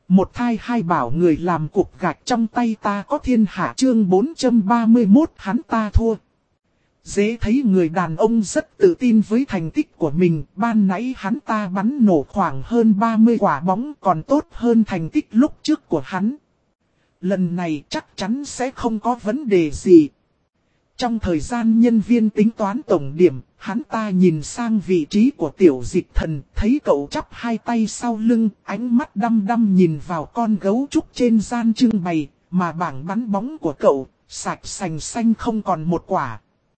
Một thai hai bảo người làm cục gạch trong tay ta có thiên hạ chương 431 hắn ta thua. Dễ thấy người đàn ông rất tự tin với thành tích của mình, ban nãy hắn ta bắn nổ khoảng hơn 30 quả bóng còn tốt hơn thành tích lúc trước của hắn. Lần này chắc chắn sẽ không có vấn đề gì. Trong thời gian nhân viên tính toán tổng điểm, hắn ta nhìn sang vị trí của Tiểu Dịch Thần, thấy cậu chắp hai tay sau lưng, ánh mắt đăm đăm nhìn vào con gấu trúc trên gian trưng bày, mà bảng bắn bóng của cậu, sạch sành xanh không còn một quả.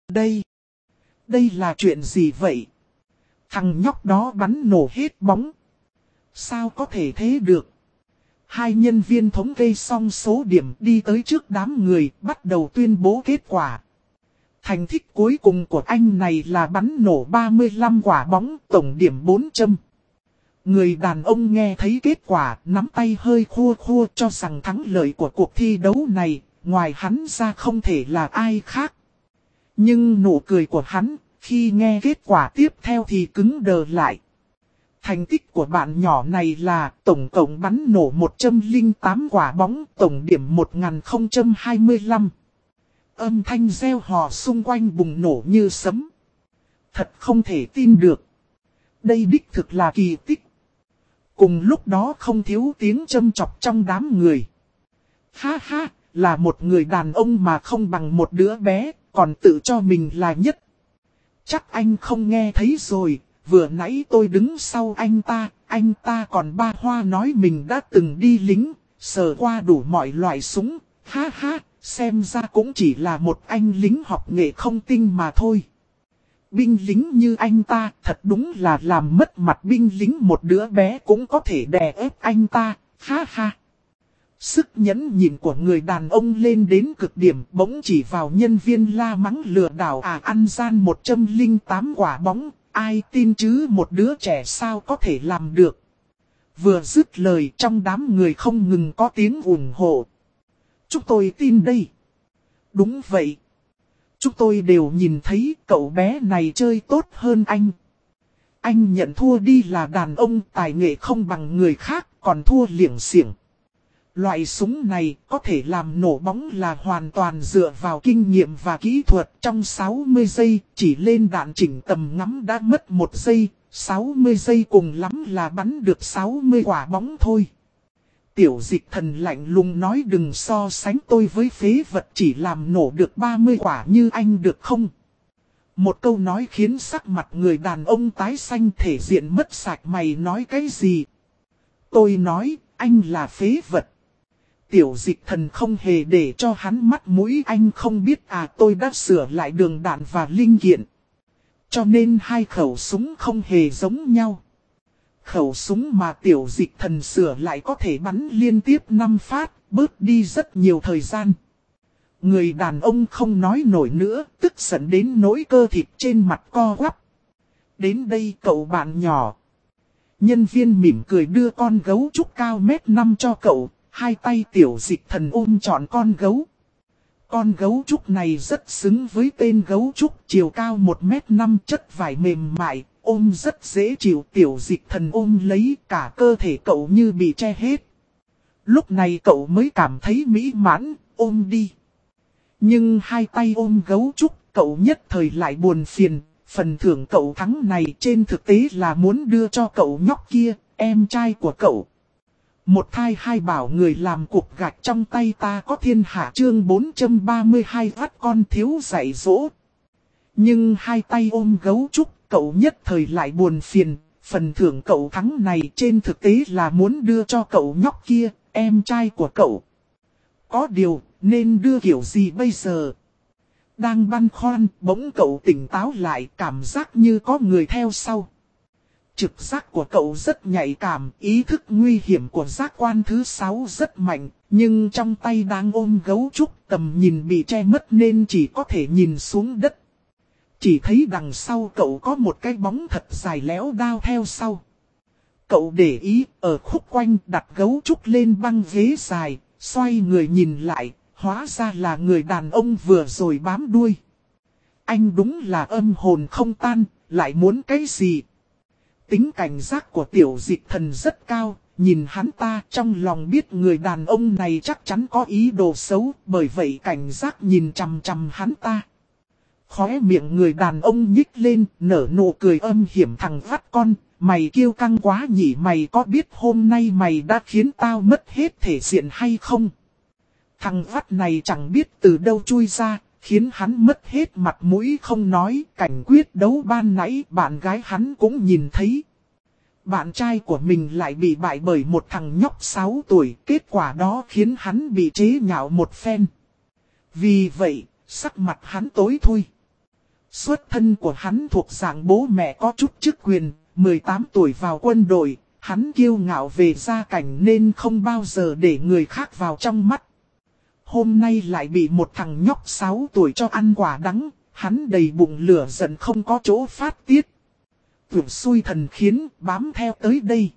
Đây là chuyện gì vậy? Thằng nhóc đó bắn nổ hết bóng. Sao có thể thế được? Hai nhân viên thống kê xong số điểm đi tới trước đám người, bắt đầu tuyên bố kết quả. Thành tích cuối cùng của anh này là bắn nổ 35 quả bóng, tổng điểm 400. Người đàn ông nghe thấy kết quả, nắm tay hơi khua khua cho rằng thắng lợi của cuộc thi đấu này, ngoài hắn ra không thể là ai khác. Nhưng nụ cười của hắn, khi nghe kết quả tiếp theo thì cứng đờ lại. Thành tích của bạn nhỏ này là tổng cộng bắn nổ 108 quả bóng, tổng điểm 1025. Âm thanh reo hò xung quanh bùng nổ như sấm. Thật không thể tin được. Đây đích thực là kỳ tích. Cùng lúc đó không thiếu tiếng châm chọc trong đám người. Ha ha, là một người đàn ông mà không bằng một đứa bé, còn tự cho mình là nhất. Chắc anh không nghe thấy rồi, vừa nãy tôi đứng sau anh ta còn ba hoa nói mình đã từng đi lính, sờ qua đủ mọi loại súng, ha ha. Xem ra cũng chỉ là một anh lính học nghệ không tinh mà thôi. Binh lính như anh ta thật đúng là làm mất mặt binh lính, một đứa bé cũng có thể đè ép anh ta, ha ha. Sức nhẫn nhịn của người đàn ông lên đến cực điểm, bỗng chỉ vào nhân viên la mắng lừa đảo ăn gian 108 quả bóng, ai tin chứ một đứa trẻ sao có thể làm được. Vừa dứt lời trong đám người không ngừng có tiếng ủng hộ. Chúng tôi tin đây. Đúng vậy. Chúng tôi đều nhìn thấy cậu bé này chơi tốt hơn anh. Anh nhận thua đi, là đàn ông tài nghệ không bằng người khác, còn thua liệng xiểng. Loại súng này có thể làm nổ bóng là hoàn toàn dựa vào kinh nghiệm và kỹ thuật. Trong 60 giây chỉ lên đạn chỉnh tầm ngắm đã mất 1 giây, 60 giây cùng lắm là bắn được 60 quả bóng thôi. Tiểu Dịch Thần lạnh lùng nói đừng so sánh tôi với phế vật chỉ làm nổ được 30 quả như anh được không? Một câu nói khiến sắc mặt người đàn ông tái xanh, thể diện mất sạch. Mày nói cái gì? Tôi nói anh là phế vật. Tiểu Dịch Thần không hề để cho hắn mắt mũi. Anh không biết tôi đã sửa lại đường đạn và linh kiện. Cho nên hai khẩu súng không hề giống nhau. Khẩu súng mà Tiểu Dịch Thần sửa lại có thể bắn liên tiếp 5 phát, bớt đi rất nhiều thời gian. Người đàn ông không nói nổi nữa, tức giận đến nỗi cơ thịt trên mặt co quắp. Đến đây cậu bạn nhỏ. Nhân viên mỉm cười đưa con gấu trúc cao 1m5 cho cậu, hai tay Tiểu Dịch Thần ôm trọn con gấu. Con gấu trúc này rất xứng với tên gấu trúc, chiều cao 1m5, chất vải mềm mại. Ôm rất dễ chịu. Tiểu Dịch Thần ôm lấy, cả cơ thể cậu như bị che hết. Lúc này cậu mới cảm thấy mỹ mãn, ôm đi. Nhưng hai tay ôm gấu trúc, cậu nhất thời lại buồn phiền. Phần thưởng cậu thắng này trên thực tế là muốn đưa cho cậu nhóc kia, em trai của cậu. Một thai hai bảo người làm cục gạch trong tay ta có thiên hạ chương 432 vắt con thiếu dạy dỗ. Nhưng hai tay ôm gấu trúc, cậu nhất thời lại buồn phiền, phần thưởng cậu thắng này trên thực tế là muốn đưa cho cậu nhóc kia, em trai của cậu. Có điều, nên đưa kiểu gì bây giờ? Đang băn khoăn, bỗng cậu tỉnh táo lại, cảm giác như có người theo sau. Trực giác của cậu rất nhạy cảm, ý thức nguy hiểm của giác quan thứ 6 rất mạnh, nhưng trong tay đang ôm gấu trúc, tầm nhìn bị che mất nên chỉ có thể nhìn xuống đất. Chỉ thấy đằng sau cậu có một cái bóng thật dài léo đao theo sau. Cậu để ý, ở khúc quanh đặt gấu trúc lên băng ghế dài, xoay người nhìn lại, hóa ra là người đàn ông vừa rồi bám đuôi. Anh đúng là âm hồn không tan, lại muốn cái gì? Tính cảnh giác của Tiểu Dịch Thần rất cao, nhìn hắn ta trong lòng biết người đàn ông này chắc chắn có ý đồ xấu, bởi vậy cảnh giác nhìn chằm chằm hắn ta. Khóe miệng người đàn ông nhích lên, nở nụ cười âm hiểm, thằng vắt con, mày kiêu căng quá nhỉ, mày có biết hôm nay mày đã khiến tao mất hết thể diện hay không? Thằng vắt này chẳng biết từ đâu chui ra, khiến hắn mất hết mặt mũi không nói, cảnh quyết đấu ban nãy bạn gái hắn cũng nhìn thấy. Bạn trai của mình lại bị bại bởi một thằng nhóc 6 tuổi, kết quả đó khiến hắn bị chế nhạo một phen. Vì vậy, sắc mặt hắn tối thui. Xuất thân của hắn thuộc dạng bố mẹ có chút chức quyền, 18 tuổi vào quân đội, hắn kiêu ngạo về gia cảnh nên không bao giờ để người khác vào trong mắt. Hôm nay lại bị một thằng nhóc 6 tuổi cho ăn quả đắng, hắn đầy bụng lửa giận không có chỗ phát tiết. Tưởng xui thần khiến bám theo tới đây.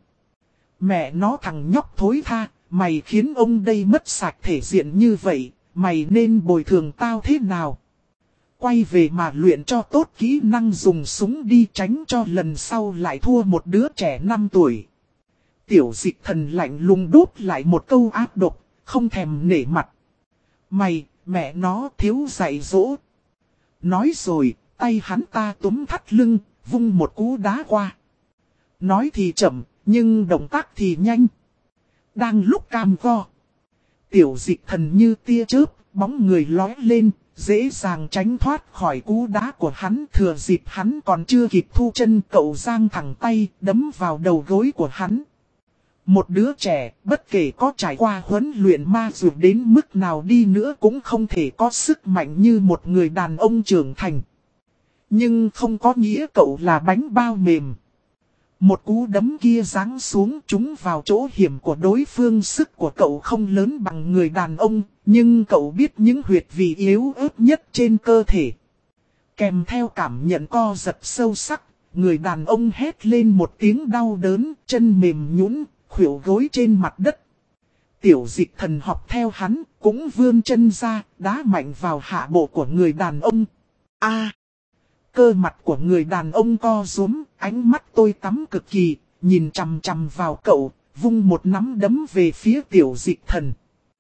Mẹ nó thằng nhóc thối tha, mày khiến ông đây mất sạch thể diện như vậy, mày nên bồi thường tao thế nào? Quay về mà luyện cho tốt kỹ năng dùng súng đi, tránh cho lần sau lại thua một đứa trẻ 5 tuổi. Tiểu Dịch Thần lạnh lùng đốt lại một câu ác độc, không thèm nể mặt. Mày, mẹ nó thiếu dạy dỗ. Nói rồi, tay hắn ta túm thắt lưng, vung một cú đá qua. Nói thì chậm, nhưng động tác thì nhanh. Đang lúc cam go, Tiểu Dịch Thần như tia chớp, bóng người lói lên, dễ dàng tránh thoát khỏi cú đá của hắn. Thừa dịp hắn còn chưa kịp thu chân, cậu giang thẳng tay, đấm vào đầu gối của hắn. Một đứa trẻ, bất kể có trải qua huấn luyện ma dược đến mức nào đi nữa cũng không thể có sức mạnh như một người đàn ông trưởng thành. Nhưng không có nghĩa cậu là bánh bao mềm. Một cú đấm kia giáng xuống trúng vào chỗ hiểm của đối phương. Sức của cậu không lớn bằng người đàn ông, nhưng cậu biết những huyệt vị yếu ớt nhất trên cơ thể. Kèm theo cảm nhận co giật sâu sắc, người đàn ông hét lên một tiếng đau đớn, chân mềm nhũn, khuỷu gối trên mặt đất. Tiểu Dịch Thần học theo hắn, cũng vươn chân ra, đá mạnh vào hạ bộ của người đàn ông. Cơ mặt của người đàn ông co rúm, ánh mắt tối tăm cực kỳ, nhìn chằm chằm vào cậu, vung một nắm đấm về phía Tiểu Dịch Thần.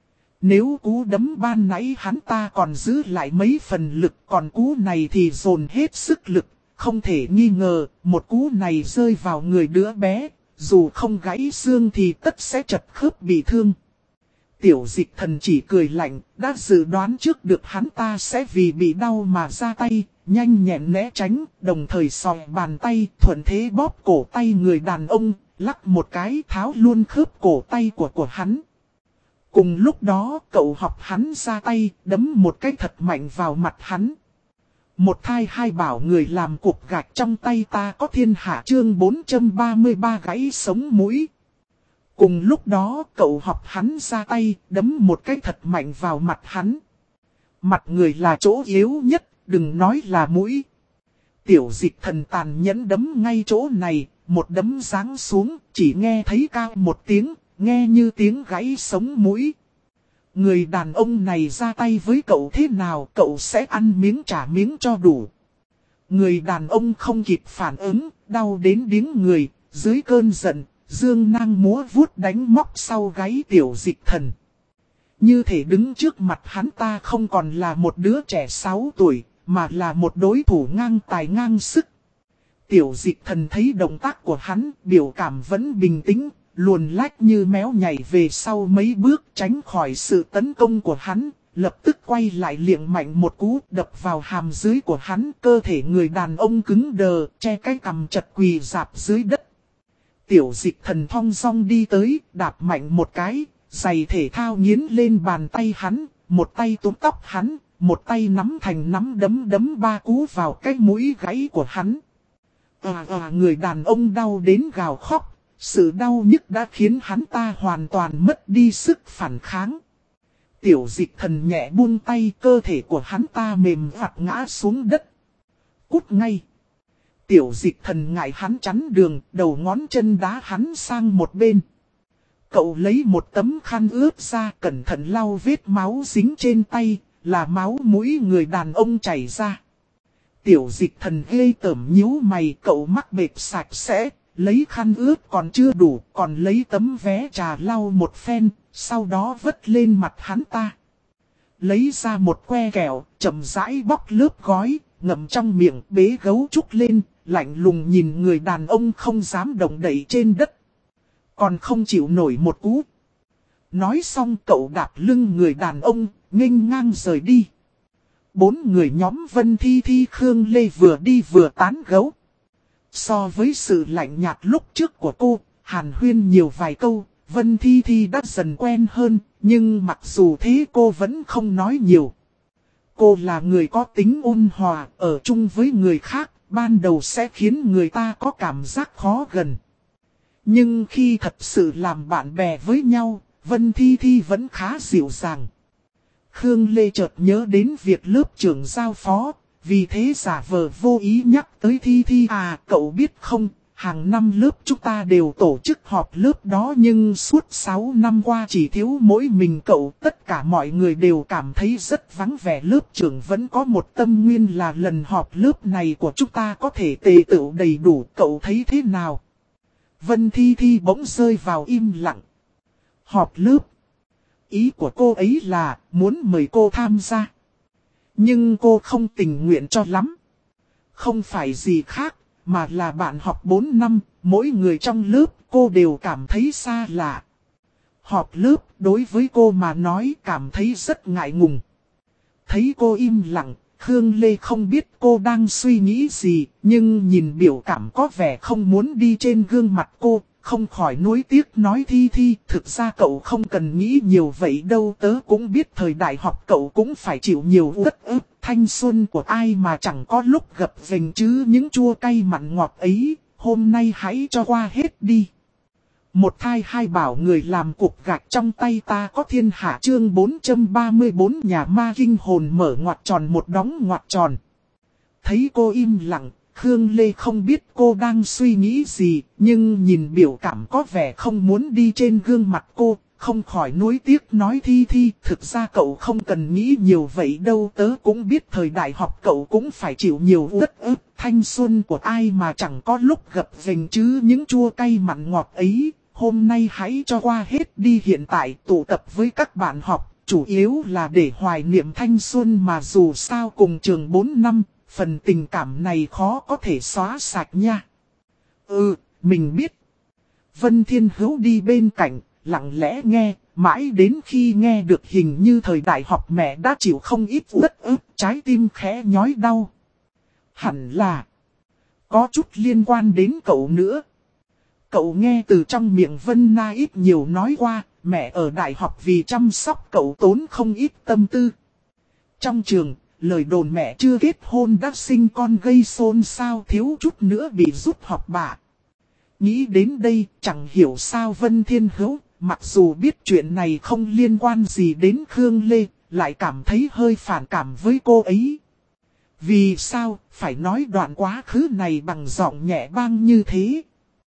Nếu cú đấm ban nãy hắn ta còn giữ lại mấy phần lực, còn cú này thì dồn hết sức lực, không thể nghi ngờ, một cú này rơi vào người đứa bé, dù không gãy xương thì tất sẽ chật khớp bị thương. Tiểu Dịch Thần chỉ cười lạnh, đã dự đoán trước được hắn ta sẽ vì bị đau mà ra tay, nhanh nhẹn né tránh, đồng thời sòi bàn tay, thuận thế bóp cổ tay người đàn ông, lắc một cái tháo luôn khớp cổ tay của hắn. Cùng lúc đó, cậu học hắn ra tay, đấm một cái thật mạnh vào mặt hắn. Một thai hai bảo người làm cục gạch trong tay ta có thiên hạ, chương 433 gãy sống mũi. Cùng lúc đó, cậu học hắn ra tay, đấm một cái thật mạnh vào mặt hắn. Mặt người là chỗ yếu nhất, đừng nói là mũi. Tiểu Dịch Thần tàn nhẫn đấm ngay chỗ này, một đấm giáng xuống, chỉ nghe thấy cao một tiếng, nghe như tiếng gãy sống mũi. Người đàn ông này ra tay với cậu thế nào, cậu sẽ ăn miếng trả miếng cho đủ. Người đàn ông không kịp phản ứng, đau đến điếng người, dưới cơn giận, dương nang múa vuốt đánh móc sau gáy Tiểu Dịch Thần. Như thể đứng trước mặt hắn ta không còn là một đứa trẻ 6 tuổi, mà là một đối thủ ngang tài ngang sức. Tiểu Dịch Thần thấy động tác của hắn, biểu cảm vẫn bình tĩnh, luồn lách như méo nhảy về sau mấy bước tránh khỏi sự tấn công của hắn, lập tức quay lại liệng mạnh một cú đập vào hàm dưới của hắn. Cơ thể người đàn ông cứng đờ, che cái cằm chật quỳ rạp dưới đất. Tiểu Dịch Thần thong dong đi tới, đạp mạnh một cái, giày thể thao nghiến lên bàn tay hắn, một tay túm tóc hắn, một tay nắm thành nắm đấm ba cú vào cái mũi gáy của hắn. Người đàn ông đau đến gào khóc, sự đau nhức đã khiến hắn ta hoàn toàn mất đi sức phản kháng. Tiểu Dịch Thần nhẹ buông tay, cơ thể của hắn ta mềm vặt ngã xuống đất. Cút ngay! Tiểu Dịch Thần ngại hắn chắn đường, đầu ngón chân đá hắn sang một bên. Cậu lấy một tấm khăn ướt ra, cẩn thận lau vết máu dính trên tay, là máu mũi người đàn ông chảy ra. Tiểu Dịch Thần ghê tởm nhíu mày, cậu mắc bệt sạch sẽ, lấy khăn ướt còn chưa đủ, còn lấy tấm vé trà lau một phen, sau đó vất lên mặt hắn ta. Lấy ra một que kẹo, chậm rãi bóc lớp gói, ngậm trong miệng bế gấu trúc lên, lạnh lùng nhìn người đàn ông không dám động đậy trên đất. Còn không chịu nổi một cú. Nói xong cậu đạp lưng người đàn ông, nghênh ngang rời đi. 4 người nhóm Vân Thi Thi Khương Lê vừa đi vừa tán gấu. So với sự lạnh nhạt lúc trước của cô, hàn huyên nhiều vài câu, Vân Thi Thi đã dần quen hơn, nhưng mặc dù thế cô vẫn không nói nhiều. Cô là người có tính ôn hòa, ở chung với người khác, ban đầu sẽ khiến người ta có cảm giác khó gần. Nhưng khi thật sự làm bạn bè với nhau, Vân Thi Thi vẫn khá dịu dàng. Khương Lê chợt nhớ đến việc lớp trưởng giao phó, vì thế giả vờ vô ý nhắc tới Thi Thi à, cậu biết không, hàng năm lớp chúng ta đều tổ chức họp lớp đó nhưng suốt 6 năm qua chỉ thiếu mỗi mình cậu, tất cả mọi người đều cảm thấy rất vắng vẻ. Lớp trưởng vẫn có một tâm nguyên là lần họp lớp này của chúng ta có thể tề tựu đầy đủ, cậu thấy thế nào? Vân Thi Thi bỗng rơi vào im lặng. Họp lớp. Ý của cô ấy là muốn mời cô tham gia. Nhưng cô không tình nguyện cho lắm. Không phải gì khác, mà là bạn học 4 năm, mỗi người trong lớp cô đều cảm thấy xa lạ. Họp lớp đối với cô mà nói cảm thấy rất ngại ngùng. Thấy cô im lặng, Khương Lê không biết cô đang suy nghĩ gì, nhưng nhìn biểu cảm có vẻ không muốn đi trên gương mặt cô, không khỏi nuối tiếc nói Thi Thi, thực ra cậu không cần nghĩ nhiều vậy đâu, tớ cũng biết thời đại học cậu cũng phải chịu nhiều uất ức, thanh xuân của ai mà chẳng có lúc gập ghềnh chứ những chua cay mặn ngọt ấy, hôm nay hãy cho qua hết đi. Một thai hai bảo người làm cục gạch trong tay ta có thiên hạ chương 434 nhà ma kinh hồn mở ngoặc tròn một đóng ngoặc tròn. Thấy cô im lặng, Khương Lê không biết cô đang suy nghĩ gì, nhưng nhìn biểu cảm có vẻ không muốn đi trên gương mặt cô, không khỏi nuối tiếc nói Thi Thi, thực ra cậu không cần nghĩ nhiều vậy đâu, tớ cũng biết thời đại học cậu cũng phải chịu nhiều uất ức, thanh xuân của ai mà chẳng có lúc gập ghềnh chứ những chua cay mặn ngọt ấy, hôm nay hãy cho qua hết đi. Hiện tại tụ tập với các bạn học, chủ yếu là để hoài niệm thanh xuân mà dù sao cùng trường 4 năm. Phần tình cảm này khó có thể xóa sạch nha. Mình biết. Vân Thiên Hữu đi bên cạnh, lặng lẽ nghe, mãi đến khi nghe được hình như thời đại học mẹ đã chịu không ít uất ức, trái tim khẽ nhói đau. Hẳn là có chút liên quan đến cậu nữa. Cậu nghe từ trong miệng Vân Na ít nhiều nói qua, mẹ ở đại học vì chăm sóc cậu tốn không ít tâm tư. Trong trường, lời đồn mẹ chưa kết hôn đã sinh con gây xôn xao, thiếu chút nữa bị rút học bạ. Nghĩ đến đây, chẳng hiểu sao Vân Thiên Hữu, mặc dù biết chuyện này không liên quan gì đến Khương Lê, lại cảm thấy hơi phản cảm với cô ấy. Vì sao phải nói đoạn quá khứ này bằng giọng nhẹ bang như thế?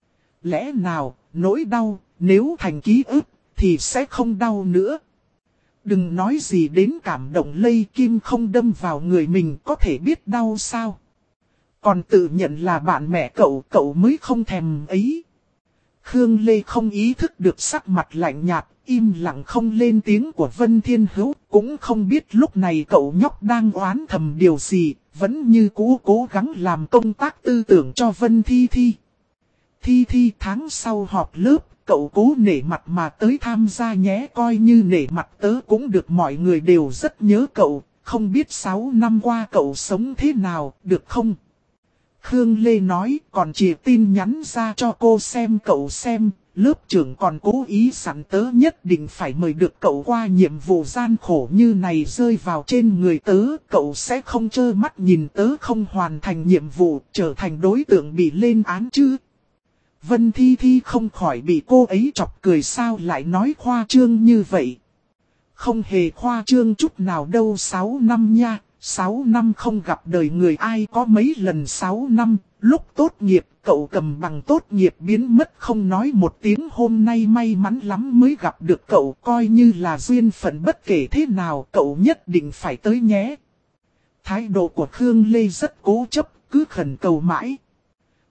Lẽ nào, nỗi đau, nếu thành ký ức, thì sẽ không đau nữa. Đừng nói gì đến cảm động lây kim không đâm vào người mình có thể biết đau sao. Còn tự nhận là bạn mẹ cậu mới không thèm ấy. Khương Lê không ý thức được sắc mặt lạnh nhạt, im lặng không lên tiếng của Vân Thiên Hữu. Cũng không biết lúc này cậu nhóc đang oán thầm điều gì, vẫn như cũ cố gắng làm công tác tư tưởng cho Vân Thi Thi. Thi Thi tháng sau họp lớp, cậu cố nể mặt mà tới tham gia nhé, coi như nể mặt tớ cũng được, mọi người đều rất nhớ cậu, không biết 6 năm qua cậu sống thế nào, được không? Khương Lê nói, còn chỉ tin nhắn ra cho cô xem, cậu xem, lớp trưởng còn cố ý sẵn tớ nhất định phải mời được cậu qua nhiệm vụ gian khổ như này rơi vào trên người tớ, cậu sẽ không trơ mắt nhìn tớ không hoàn thành nhiệm vụ, trở thành đối tượng bị lên án chứ. Vân Thi Thi không khỏi bị cô ấy chọc cười, sao lại nói khoa trương như vậy. Không hề khoa trương chút nào đâu, 6 năm nha, 6 năm không gặp đời người ai có mấy lần 6 năm, lúc tốt nghiệp cậu cầm bằng tốt nghiệp biến mất không nói một tiếng, hôm nay may mắn lắm mới gặp được cậu, coi như là duyên phận, bất kể thế nào cậu nhất định phải tới nhé. Thái độ của Khương Lê rất cố chấp, cứ khẩn cầu mãi.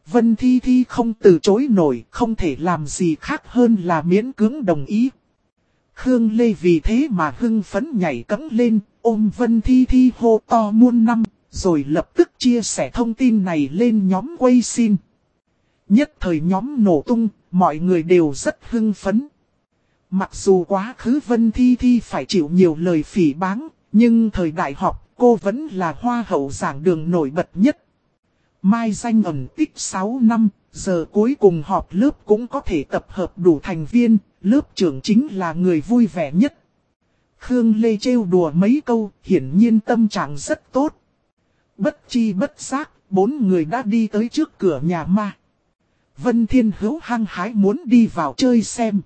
Vân Thi Thi không từ chối nổi, không thể làm gì khác hơn là miễn cưỡng đồng ý. Khương Lê vì thế mà hưng phấn nhảy cẫng lên, ôm Vân Thi Thi hô to muôn năm, rồi lập tức chia sẻ thông tin này lên nhóm quay xin. Nhất thời nhóm nổ tung, mọi người đều rất hưng phấn. Mặc dù quá khứ Vân Thi Thi phải chịu nhiều lời phỉ báng, nhưng thời đại học cô vẫn là hoa hậu giảng đường nổi bật nhất. Mai danh ẩn tích 6 năm, giờ cuối cùng họp lớp cũng có thể tập hợp đủ thành viên, lớp trưởng chính là người vui vẻ nhất. Khương Lê trêu đùa mấy câu, hiển nhiên tâm trạng rất tốt. Bất chi bất giác, 4 người đã đi tới trước cửa nhà ma. Vân Thiên Hữu hăng hái muốn đi vào chơi xem.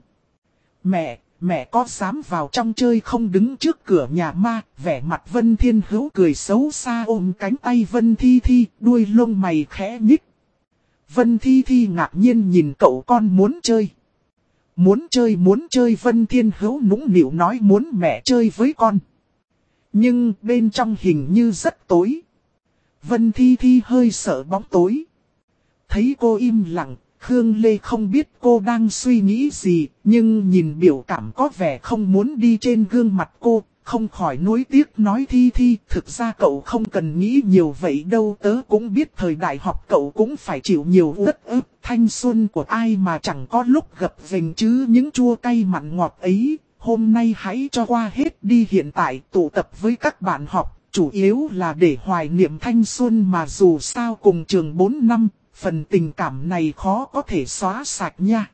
Mẹ có dám vào trong chơi không, đứng trước cửa nhà ma, vẻ mặt Vân Thiên Hữu cười xấu xa ôm cánh tay Vân Thi Thi, đuôi lông mày khẽ nhích. Vân Thi Thi ngạc nhiên nhìn cậu con muốn chơi. Muốn chơi Vân Thiên Hữu nũng nịu nói muốn mẹ chơi với con. Nhưng bên trong hình như rất tối. Vân Thi Thi hơi sợ bóng tối. Thấy cô im lặng, Khương Lê không biết cô đang suy nghĩ gì, nhưng nhìn biểu cảm có vẻ không muốn đi trên gương mặt cô, không khỏi nuối tiếc nói Thi Thi, thực ra cậu không cần nghĩ nhiều vậy đâu, tớ cũng biết thời đại học cậu cũng phải chịu nhiều uất ức, thanh xuân của ai mà chẳng có lúc gập ghềnh chứ những chua cay mặn ngọt ấy, hôm nay hãy cho qua hết đi, hiện tại tụ tập với các bạn học, chủ yếu là để hoài niệm thanh xuân mà dù sao cùng trường 4 năm. Phần tình cảm này khó có thể xóa sạch nha.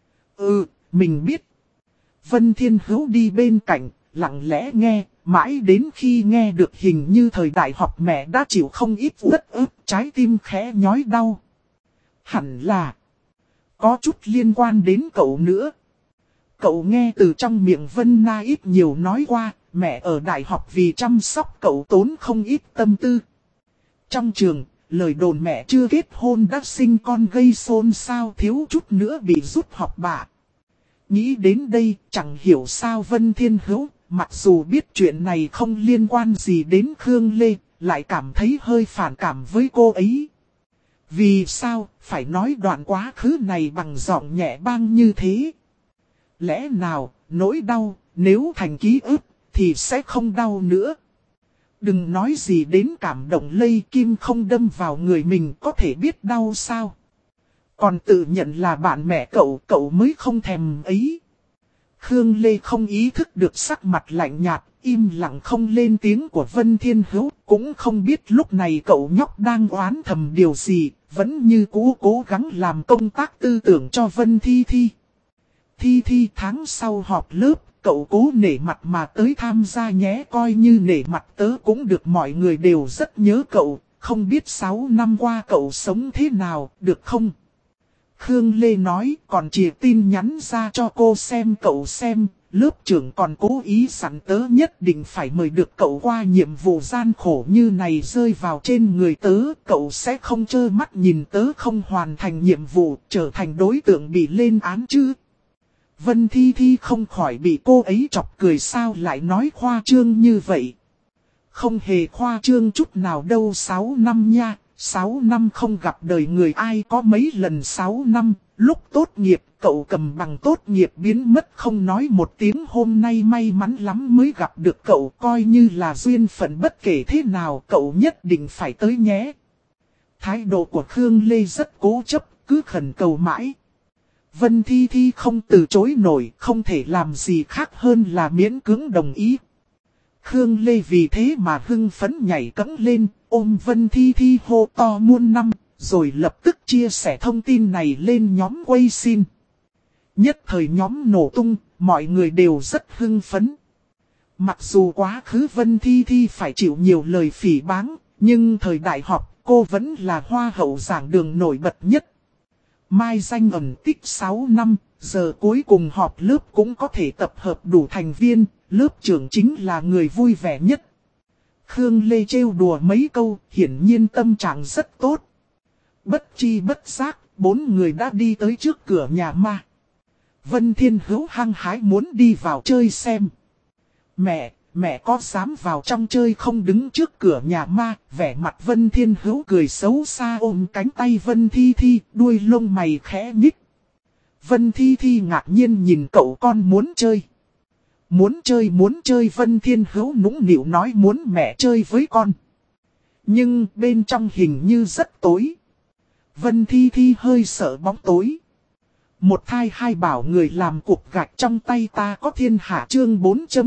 Mình biết. Vân Thiên Hữu đi bên cạnh, lặng lẽ nghe, mãi đến khi nghe được hình như thời đại học mẹ đã chịu không ít uất ức, trái tim khẽ nhói đau. Hẳn là có chút liên quan đến cậu nữa. Cậu nghe từ trong miệng Vân Na ít nhiều nói qua, mẹ ở đại học vì chăm sóc cậu tốn không ít tâm tư. Trong trường, lời đồn mẹ chưa kết hôn đã sinh con gây xôn xao, thiếu chút nữa bị rút học bạ. Nghĩ đến đây, chẳng hiểu sao Vân Thiên Hữu, mặc dù biết chuyện này không liên quan gì đến Khương Lê, lại cảm thấy hơi phản cảm với cô ấy. Vì sao phải nói đoạn quá khứ này bằng giọng nhẹ băng như thế? Lẽ nào, nỗi đau, nếu thành ký ức, thì sẽ không đau nữa? Đừng nói gì đến cảm động lây kim không đâm vào người mình có thể biết đau sao. Còn tự nhận là bạn mẹ cậu mới không thèm ấy. Khương Lê không ý thức được sắc mặt lạnh nhạt, im lặng không lên tiếng của Vân Thiên Hữu. Cũng không biết lúc này cậu nhóc đang oán thầm điều gì, vẫn như cũ cố gắng làm công tác tư tưởng cho Vân Thi Thi. Thi Thi tháng sau họp lớp. Cậu cố nể mặt mà tới tham gia nhé, coi như nể mặt tớ cũng được, mọi người đều rất nhớ cậu, không biết 6 năm qua cậu sống thế nào, được không? Khương Lê nói, còn chìa tin nhắn ra cho cô xem, cậu xem, lớp trưởng còn cố ý sẵn tớ nhất định phải mời được cậu qua nhiệm vụ gian khổ như này rơi vào trên người tớ, cậu sẽ không trơ mắt nhìn tớ không hoàn thành nhiệm vụ, trở thành đối tượng bị lên án chứ. Vân Thi Thi không khỏi bị cô ấy chọc cười, sao lại nói khoa trương như vậy. Không hề khoa trương chút nào đâu, 6 năm nha, 6 năm không gặp đời người ai có mấy lần 6 năm, lúc tốt nghiệp cậu cầm bằng tốt nghiệp biến mất không nói một tiếng, hôm nay may mắn lắm mới gặp được cậu, coi như là duyên phận, bất kể thế nào cậu nhất định phải tới nhé. Thái độ của Khương Lê rất cố chấp, cứ khẩn cầu mãi. Vân Thi Thi không từ chối nổi, không thể làm gì khác hơn là miễn cưỡng đồng ý. Khương Lê vì thế mà hưng phấn nhảy cẫng lên, ôm Vân Thi Thi hô to muôn năm, rồi lập tức chia sẻ thông tin này lên nhóm quay xin. Nhất thời nhóm nổ tung, mọi người đều rất hưng phấn. Mặc dù quá khứ Vân Thi Thi phải chịu nhiều lời phỉ báng, nhưng thời đại học cô vẫn là hoa hậu giảng đường nổi bật nhất. Mai danh ẩn tích 6 năm, giờ cuối cùng họp lớp cũng có thể tập hợp đủ thành viên, lớp trưởng chính là người vui vẻ nhất. Khương Lê trêu đùa mấy câu, hiển nhiên tâm trạng rất tốt. Bất chi bất giác, 4 người đã đi tới trước cửa nhà ma. Vân Thiên Hữu hăng hái muốn đi vào chơi xem. mẹ có dám vào trong chơi không? Đứng trước cửa nhà ma, vẻ mặt Vân Thiên Hữu cười xấu xa ôm cánh tay Vân Thi Thi, đuôi lông mày khẽ nhích. Vân Thi Thi ngạc nhiên nhìn cậu con muốn chơi. Muốn chơi Vân Thiên Hữu nũng nịu nói muốn mẹ chơi với con. Nhưng bên trong hình như rất tối. Vân Thi Thi hơi sợ bóng tối. Một thai hai bảo người làm cục gạch trong tay ta có thiên hạ chương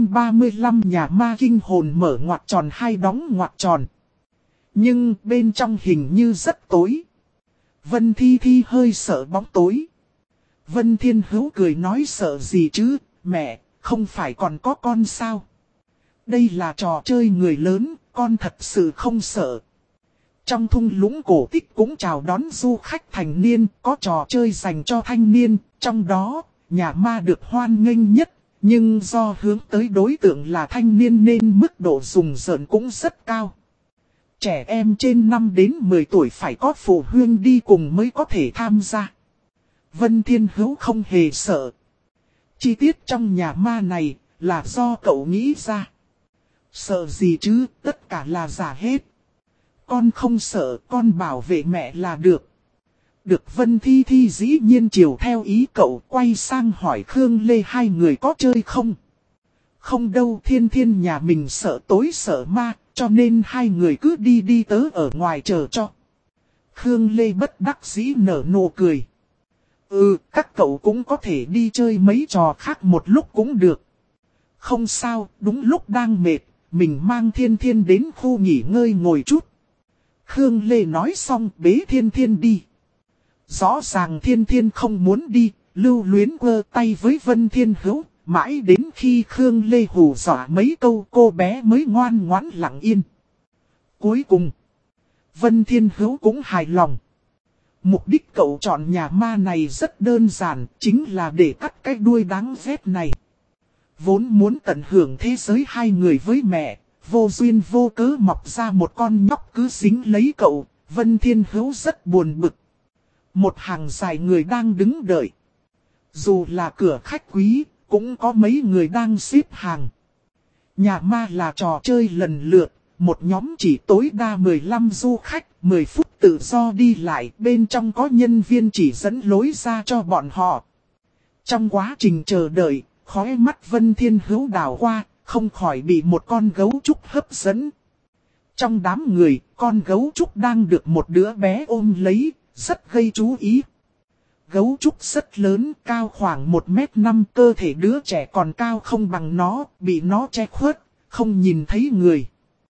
435 nhà ma kinh hồn mở ngoặc tròn hai đóng ngoặc tròn. Nhưng bên trong hình như rất tối. Vân Thi Thi hơi sợ bóng tối. Vân Thiên Hữu cười nói sợ gì chứ, mẹ, không phải còn có con sao? Đây là trò chơi người lớn, con thật sự không sợ. Trong thung lũng cổ tích cũng chào đón du khách thành niên, có trò chơi dành cho thanh niên, trong đó, nhà ma được hoan nghênh nhất, nhưng do hướng tới đối tượng là thanh niên nên mức độ rùng rợn cũng rất cao. Trẻ em trên 5 đến 10 tuổi phải có phụ huynh đi cùng mới có thể tham gia. Vân Thiên Hữu không hề sợ. Chi tiết trong nhà ma này là do cậu nghĩ ra. Sợ gì chứ, tất cả là giả hết. Con không sợ, con bảo vệ mẹ là được. Được. Vân Thi Thi dĩ nhiên chiều theo ý cậu, quay sang hỏi Khương Lê hai người có chơi không? Không đâu, Thiên Thiên nhà mình sợ tối sợ ma, cho nên hai người cứ đi tớ ở ngoài chờ cho. Khương Lê bất đắc dĩ nở nụ cười. Các cậu cũng có thể đi chơi mấy trò khác một lúc cũng được. Không sao, đúng lúc đang mệt, mình mang Thiên Thiên đến khu nghỉ ngơi ngồi chút. Khương Lê nói xong bế Thiên Thiên đi. Rõ ràng Thiên Thiên không muốn đi, lưu luyến quơ tay với Vân Thiên Hữu, mãi đến khi Khương Lê hù dọa mấy câu cô bé mới ngoan ngoãn lặng yên. Cuối cùng, Vân Thiên Hữu cũng hài lòng. Mục đích cậu chọn nhà ma này rất đơn giản, chính là để cắt cái đuôi đáng ghét này. Vốn muốn tận hưởng thế giới hai người với mẹ, vô duyên vô cớ mọc ra một con nhóc cứ dính lấy cậu, Vân Thiên Hữu rất buồn bực. Một hàng dài người đang đứng đợi. Dù là cửa khách quý, cũng có mấy người đang xếp hàng. Nhà ma là trò chơi lần lượt, một nhóm chỉ tối đa 15 du khách, 10 phút tự do đi lại, bên trong có nhân viên chỉ dẫn lối ra cho bọn họ. Trong quá trình chờ đợi, khóe mắt Vân Thiên Hữu đảo qua, không khỏi bị một con gấu trúc hấp dẫn. Trong đám người, con gấu trúc đang được một đứa bé ôm lấy, rất gây chú ý. Gấu trúc rất lớn, cao khoảng 1m5, cơ thể đứa trẻ còn cao không bằng nó, bị nó che khuất, không nhìn thấy người.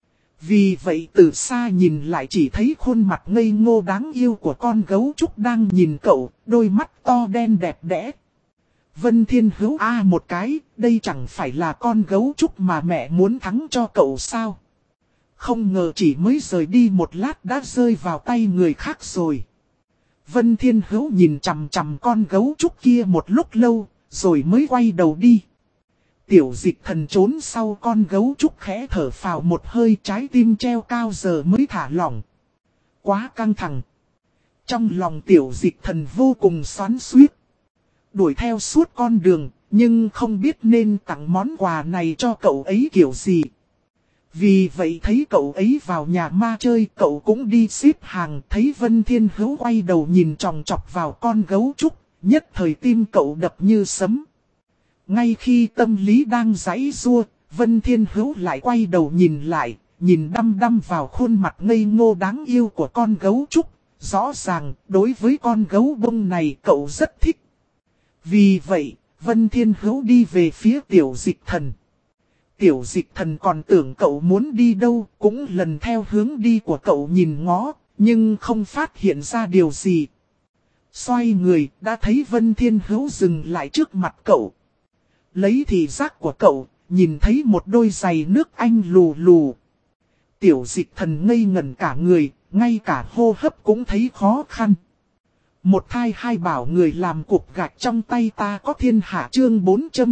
Vì vậy từ xa nhìn lại chỉ thấy khuôn mặt ngây ngô đáng yêu của con gấu trúc đang nhìn cậu, đôi mắt to đen đẹp đẽ. Vân Thiên Hữu một cái, đây chẳng phải là con gấu trúc mà mẹ muốn thắng cho cậu sao? Không ngờ chỉ mới rời đi một lát đã rơi vào tay người khác rồi. Vân Thiên Hữu nhìn chằm chằm con gấu trúc kia một lúc lâu, rồi mới quay đầu đi. Tiểu Dịch Thần trốn sau con gấu trúc khẽ thở phào một hơi, trái tim treo cao giờ mới thả lỏng. Quá căng thẳng. Trong lòng Tiểu Dịch Thần vô cùng xoắn xuýt. Đuổi theo suốt con đường, nhưng không biết nên tặng món quà này cho cậu ấy kiểu gì. Vì vậy thấy cậu ấy vào nhà ma chơi, cậu cũng đi xếp hàng, thấy Vân Thiên Hữu quay đầu nhìn chòng chọc vào con gấu trúc, nhất thời tim cậu đập như sấm. Ngay khi tâm lý đang giãy giụa, Vân Thiên Hữu lại quay đầu nhìn lại, nhìn đăm đăm vào khuôn mặt ngây ngô đáng yêu của con gấu trúc. Rõ ràng, đối với con gấu bông này cậu rất thích. Vì vậy, Vân Thiên Hữu đi về phía Tiểu Dịch Thần. Tiểu Dịch Thần còn tưởng cậu muốn đi đâu, cũng lần theo hướng đi của cậu nhìn ngó, nhưng không phát hiện ra điều gì. Xoay người, đã thấy Vân Thiên Hữu dừng lại trước mặt cậu. Lấy thị giác của cậu, nhìn thấy một đôi giày nước Anh lù lù. Tiểu Dịch Thần ngây ngẩn cả người, ngay cả hô hấp cũng thấy khó khăn. Một thai hai bảo người làm cục gạch trong tay ta có thiên hạ chương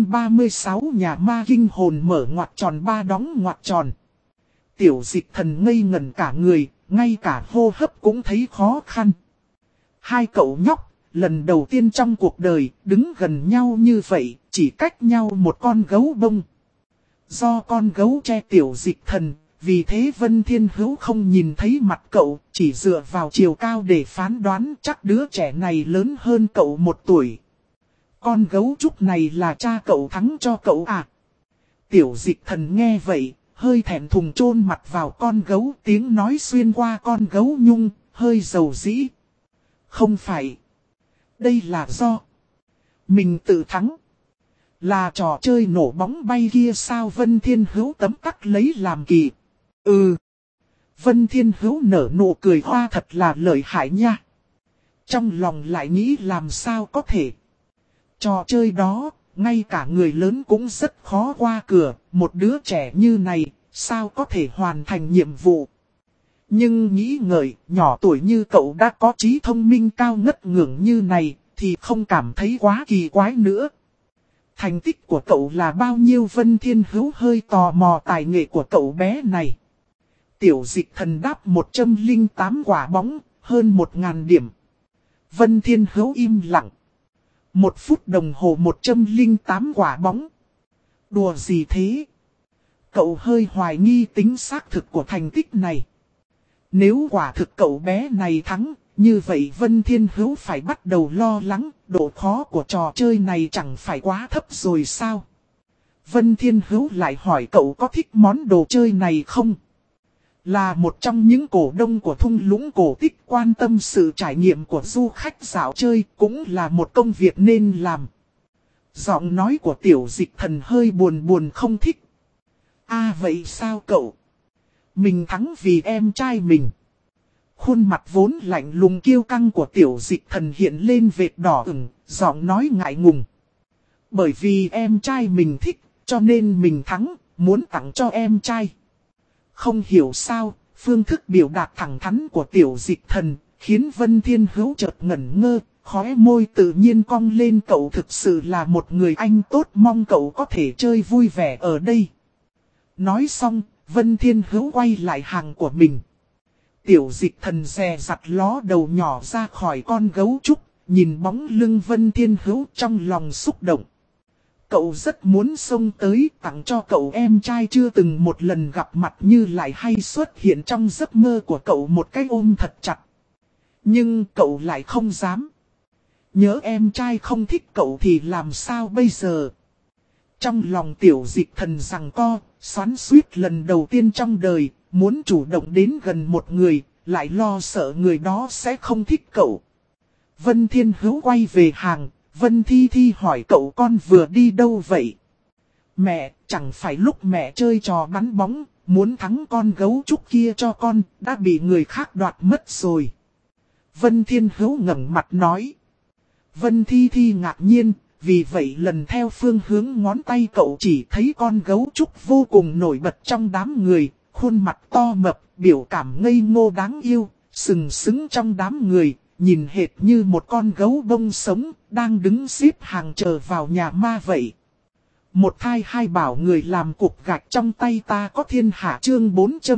436 nhà ma kinh hồn mở ngoặc tròn ba đóng ngoặc tròn. Tiểu Dịch Thần ngây ngẩn cả người, ngay cả hô hấp cũng thấy khó khăn. Hai cậu nhóc, lần đầu tiên trong cuộc đời, đứng gần nhau như vậy, chỉ cách nhau một con gấu bông. Do con gấu che Tiểu Dịch Thần, vì thế Vân Thiên Hữu không nhìn thấy mặt cậu, chỉ dựa vào chiều cao để phán đoán chắc đứa trẻ này lớn hơn cậu 1 tuổi. Con gấu trúc này là cha cậu thắng cho cậu à? Tiểu Dịch Thần nghe vậy, hơi thẹn thùng chôn mặt vào con gấu, tiếng nói xuyên qua con gấu nhung, hơi dầu dĩ. Không phải. Đây là do mình tự thắng. Là trò chơi nổ bóng bay kia sao? Vân Thiên Hữu tấm tắc lấy làm kỳ. Vân Thiên Hữu nở nụ cười hoa, thật là lợi hại nha. Trong lòng lại nghĩ làm sao có thể. Trò chơi đó, ngay cả người lớn cũng rất khó qua cửa, một đứa trẻ như này, sao có thể hoàn thành nhiệm vụ. Nhưng nghĩ ngợi, nhỏ tuổi như cậu đã có trí thông minh cao ngất ngưỡng như này, thì không cảm thấy quá kỳ quái nữa. Thành tích của cậu là bao nhiêu? Vân Thiên Hữu hơi tò mò tài nghệ của cậu bé này. Tiểu Dịch Thần đáp 108 quả bóng, hơn 1000 điểm. Vân Thiên Hữu im lặng. 1 phút đồng hồ 108 quả bóng. Đùa gì thế? Cậu hơi hoài nghi tính xác thực của thành tích này. Nếu quả thực cậu bé này thắng, như vậy Vân Thiên Hữu phải bắt đầu lo lắng, độ khó của trò chơi này chẳng phải quá thấp rồi sao? Vân Thiên Hữu lại hỏi cậu có thích món đồ chơi này không? Là một trong những cổ đông của thung lũng cổ tích, quan tâm sự trải nghiệm của du khách dạo chơi cũng là một công việc nên làm. Giọng nói của Tiểu Dịch Thần hơi buồn không thích. Vậy sao cậu? Mình thắng vì em trai mình. Khuôn mặt vốn lạnh lùng kiêu căng của Tiểu Dịch Thần hiện lên vệt đỏ ửng, giọng nói ngại ngùng. Bởi vì em trai mình thích, cho nên mình thắng, muốn tặng cho em trai. Không hiểu sao, phương thức biểu đạt thẳng thắn của Tiểu Dịch Thần, khiến Vân Thiên Hữu chợt ngẩn ngơ, khóe môi tự nhiên cong lên. Cậu thực sự là một người anh tốt, mong cậu có thể chơi vui vẻ ở đây. Nói xong, Vân Thiên Hữu quay lại hàng của mình. Tiểu Dịch Thần dè dặt ló đầu nhỏ ra khỏi con gấu trúc, nhìn bóng lưng Vân Thiên Hữu trong lòng xúc động. Cậu rất muốn xông tới tặng cho cậu em trai chưa từng một lần gặp mặt như lại hay xuất hiện trong giấc mơ của cậu một cái ôm thật chặt. Nhưng cậu lại không dám. Nhớ em trai không thích cậu thì làm sao bây giờ? Trong lòng Tiểu Dịch Thần giằng co, xoắn xuýt lần đầu tiên trong đời, muốn chủ động đến gần một người, lại lo sợ người đó sẽ không thích cậu. Vân Thiên Hữu quay về hàng, Vân Thi Thi hỏi cậu con vừa đi đâu vậy? Mẹ, chẳng phải lúc mẹ chơi trò bắn bóng, muốn thắng con gấu trúc kia cho con, đã bị người khác đoạt mất rồi. Vân Thiên Hữu ngẩng mặt nói. Vân Thi Thi ngạc nhiên, vì vậy lần theo phương hướng ngón tay cậu chỉ thấy con gấu trúc vô cùng nổi bật trong đám người, khuôn mặt to mập, biểu cảm ngây ngô đáng yêu, sừng sững trong đám người, nhìn hệt như một con gấu bông sống, đang đứng xếp hàng chờ vào nhà ma vậy. Một thai hai bảo người làm cục gạch trong tay ta có thiên hạ. Chương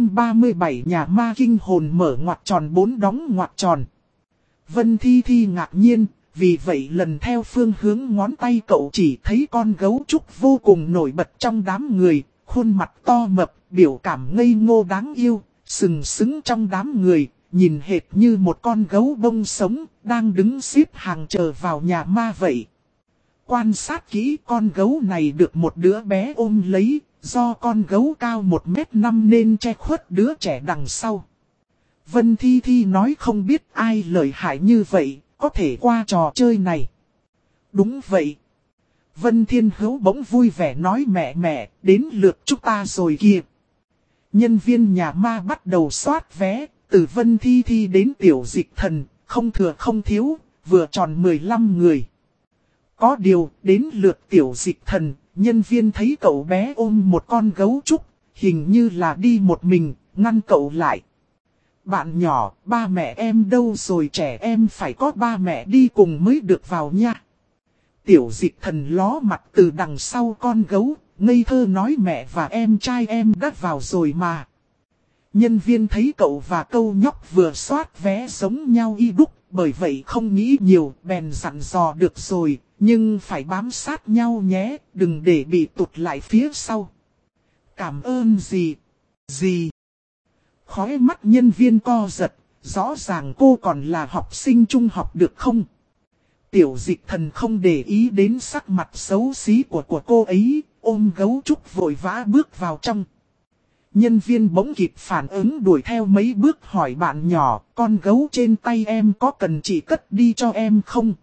437 nhà ma kinh hồn mở ngoặc tròn 4 đóng ngoặc tròn. Vân Thi Thi ngạc nhiên, vì vậy lần theo phương hướng ngón tay cậu chỉ thấy con gấu trúc vô cùng nổi bật trong đám người, khuôn mặt to mập, biểu cảm ngây ngô đáng yêu, sừng sững trong đám người, nhìn hệt như một con gấu bông sống, đang đứng xếp hàng chờ vào nhà ma vậy. Quan sát kỹ, con gấu này được một đứa bé ôm lấy, do con gấu cao 1m5 nên che khuất đứa trẻ đằng sau. Vân Thi Thi nói không biết ai lợi hại như vậy, có thể qua trò chơi này. Đúng vậy. Vân Thiên Hữu bỗng vui vẻ nói mẹ, đến lượt chúng ta rồi kìa. Nhân viên nhà ma bắt đầu soát vé, từ Vân Thi Thi đến Tiểu Dịch Thần, không thừa không thiếu, vừa tròn 15 người. Có điều, đến lượt Tiểu Dịch Thần, nhân viên thấy cậu bé ôm một con gấu trúc, hình như là đi một mình, ngăn cậu lại. Bạn nhỏ, ba mẹ em đâu rồi, trẻ em phải có ba mẹ đi cùng mới được vào nha. Tiểu Dịch Thần ló mặt từ đằng sau con gấu, ngây thơ nói mẹ và em trai em đã vào rồi mà. Nhân viên thấy cậu và câu nhóc vừa soát vé giống nhau y đúc, bởi vậy không nghĩ nhiều, bèn dặn dò được rồi, nhưng phải bám sát nhau nhé, đừng để bị tụt lại phía sau. Cảm ơn gì? Gì? Khóe mắt nhân viên co giật, rõ ràng cô còn là học sinh trung học được không? Tiểu Dịch Thần không để ý đến sắc mặt xấu xí của cô ấy, ôm gấu trúc vội vã bước vào trong. Nhân viên bỗng kịp phản ứng đuổi theo mấy bước hỏi bạn nhỏ, con gấu trên tay em có cần chị cất đi cho em không?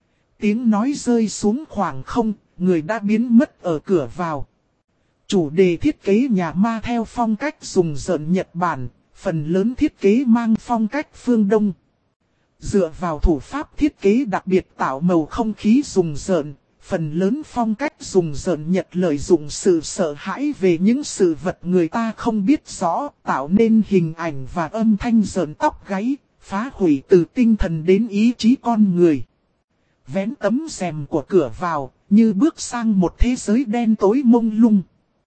Tiếng nói rơi xuống khoảng không, người đã biến mất ở cửa vào. Chủ đề thiết kế nhà ma theo phong cách dùng dợn Nhật Bản, phần lớn thiết kế mang phong cách phương Đông. Dựa vào thủ pháp thiết kế đặc biệt tạo màu không khí dùng dợn, phần lớn phong cách dùng dợn Nhật lợi dụng sự sợ hãi về những sự vật người ta không biết rõ, tạo nên hình ảnh và âm thanh rợn tóc gáy, phá hủy từ tinh thần đến ý chí con người. Vén tấm rèm của cửa vào, như bước sang một thế giới đen tối mông lung.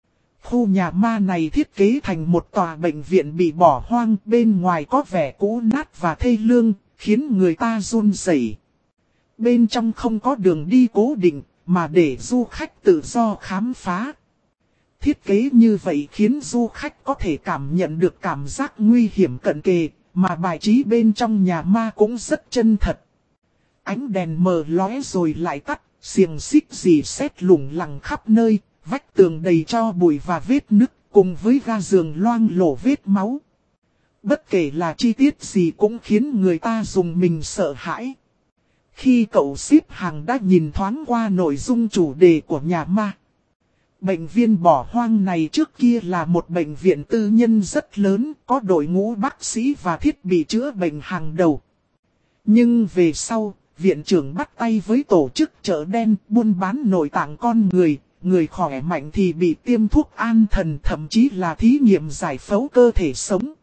Khu nhà ma này thiết kế thành một tòa bệnh viện bị bỏ hoang, bên ngoài có vẻ cũ nát và thê lương, khiến người ta run rẩy. Bên trong không có đường đi cố định, mà để du khách tự do khám phá. Thiết kế như vậy khiến du khách có thể cảm nhận được cảm giác nguy hiểm cận kề, mà bài trí bên trong nhà ma cũng rất chân thật. Ánh đèn mờ lóe rồi lại tắt, xiềng xích rỉ sét lủng lẳng khắp nơi, vách tường đầy tro bụi và vết nứt, cùng với ga giường loang lổ vết máu. Bất kể là chi tiết gì cũng khiến người ta dùng mình sợ hãi. Khi cậu xếp hàng đã nhìn thoáng qua nội dung chủ đề của nhà ma. Bệnh viện bỏ hoang này trước kia là một bệnh viện tư nhân rất lớn, có đội ngũ bác sĩ và thiết bị chữa bệnh hàng đầu. Nhưng về sau, viện trưởng bắt tay với tổ chức chợ đen buôn bán nội tạng con người. Người khỏe mạnh thì bị tiêm thuốc an thần, thậm chí là thí nghiệm giải phẫu cơ thể sống.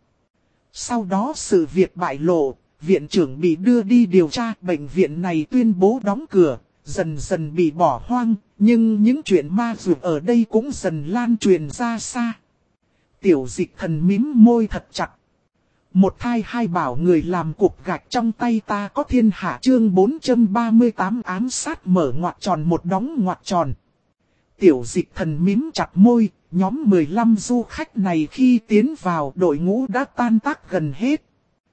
Sau đó sự việc bại lộ, viện trưởng bị đưa đi điều tra, bệnh viện này tuyên bố đóng cửa, dần dần bị bỏ hoang, nhưng những chuyện ma dược ở đây cũng dần lan truyền ra xa. Tiểu Dịch Thần mím môi thật chặt. Một thai hai bảo người làm cục gạch trong tay ta có thiên hạ chương 438 ám sát mở ngoặc tròn một đóng ngoặc tròn. Tiểu Dịch Thần mím chặt môi, nhóm 15 du khách này khi tiến vào đội ngũ đã tan tác gần hết.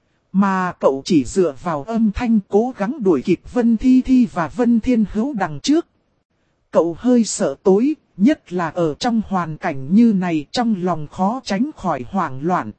Mà cậu chỉ dựa vào âm thanh cố gắng đuổi kịp Vân Thi Thi và Vân Thiên Hữu đằng trước. Cậu hơi sợ tối, nhất là ở trong hoàn cảnh như này, trong lòng khó tránh khỏi hoảng loạn.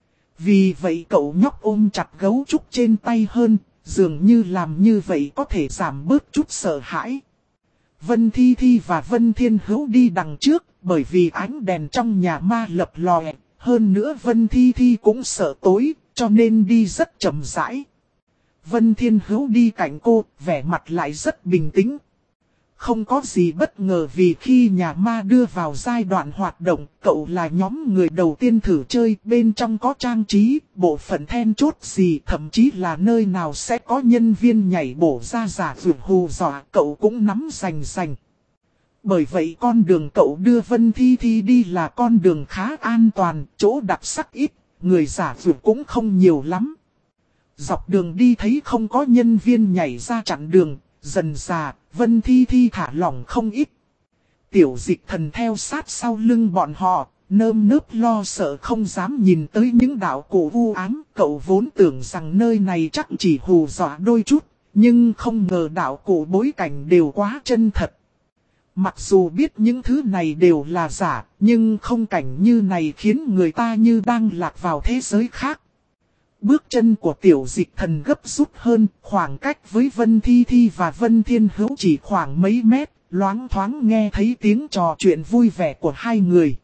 Vì vậy cậu nhóc ôm chặt gấu trúc trên tay hơn, dường như làm như vậy có thể giảm bớt chút sợ hãi. Vân Thi Thi và Vân Thiên Hữu đi đằng trước, bởi vì ánh đèn trong nhà ma lập lòe, hơn nữa Vân Thi Thi cũng sợ tối, cho nên đi rất chậm rãi. Vân Thiên Hữu đi cạnh cô, vẻ mặt lại rất bình tĩnh. Không có gì bất ngờ vì khi nhà ma đưa vào giai đoạn hoạt động, cậu là nhóm người đầu tiên thử chơi, bên trong có trang trí, bộ phận then chốt gì, thậm chí là nơi nào sẽ có nhân viên nhảy bổ ra giả vượt hù dọa, cậu cũng nắm rành rành. Bởi vậy con đường cậu đưa Vân Thi Thi đi là con đường khá an toàn, chỗ đặc sắc ít, người giả vượt cũng không nhiều lắm. Dọc đường đi thấy không có nhân viên nhảy ra chặn đường, dần dà, Vân Thi Thi thả lỏng không ít. Tiểu Dịch Thần theo sát sau lưng bọn họ, nơm nớp lo sợ không dám nhìn tới những đạo cổ u ám. Cậu vốn tưởng rằng nơi này chắc chỉ hù dọa đôi chút, nhưng không ngờ đạo cổ bối cảnh đều quá chân thật. Mặc dù biết những thứ này đều là giả, nhưng không cảnh như này khiến người ta như đang lạc vào thế giới khác. Bước chân của Tiểu Dịch Thần gấp rút hơn, khoảng cách với Vân Thi Thi và Vân Thiên Hữu chỉ khoảng mấy mét, loáng thoáng nghe thấy tiếng trò chuyện vui vẻ của hai người.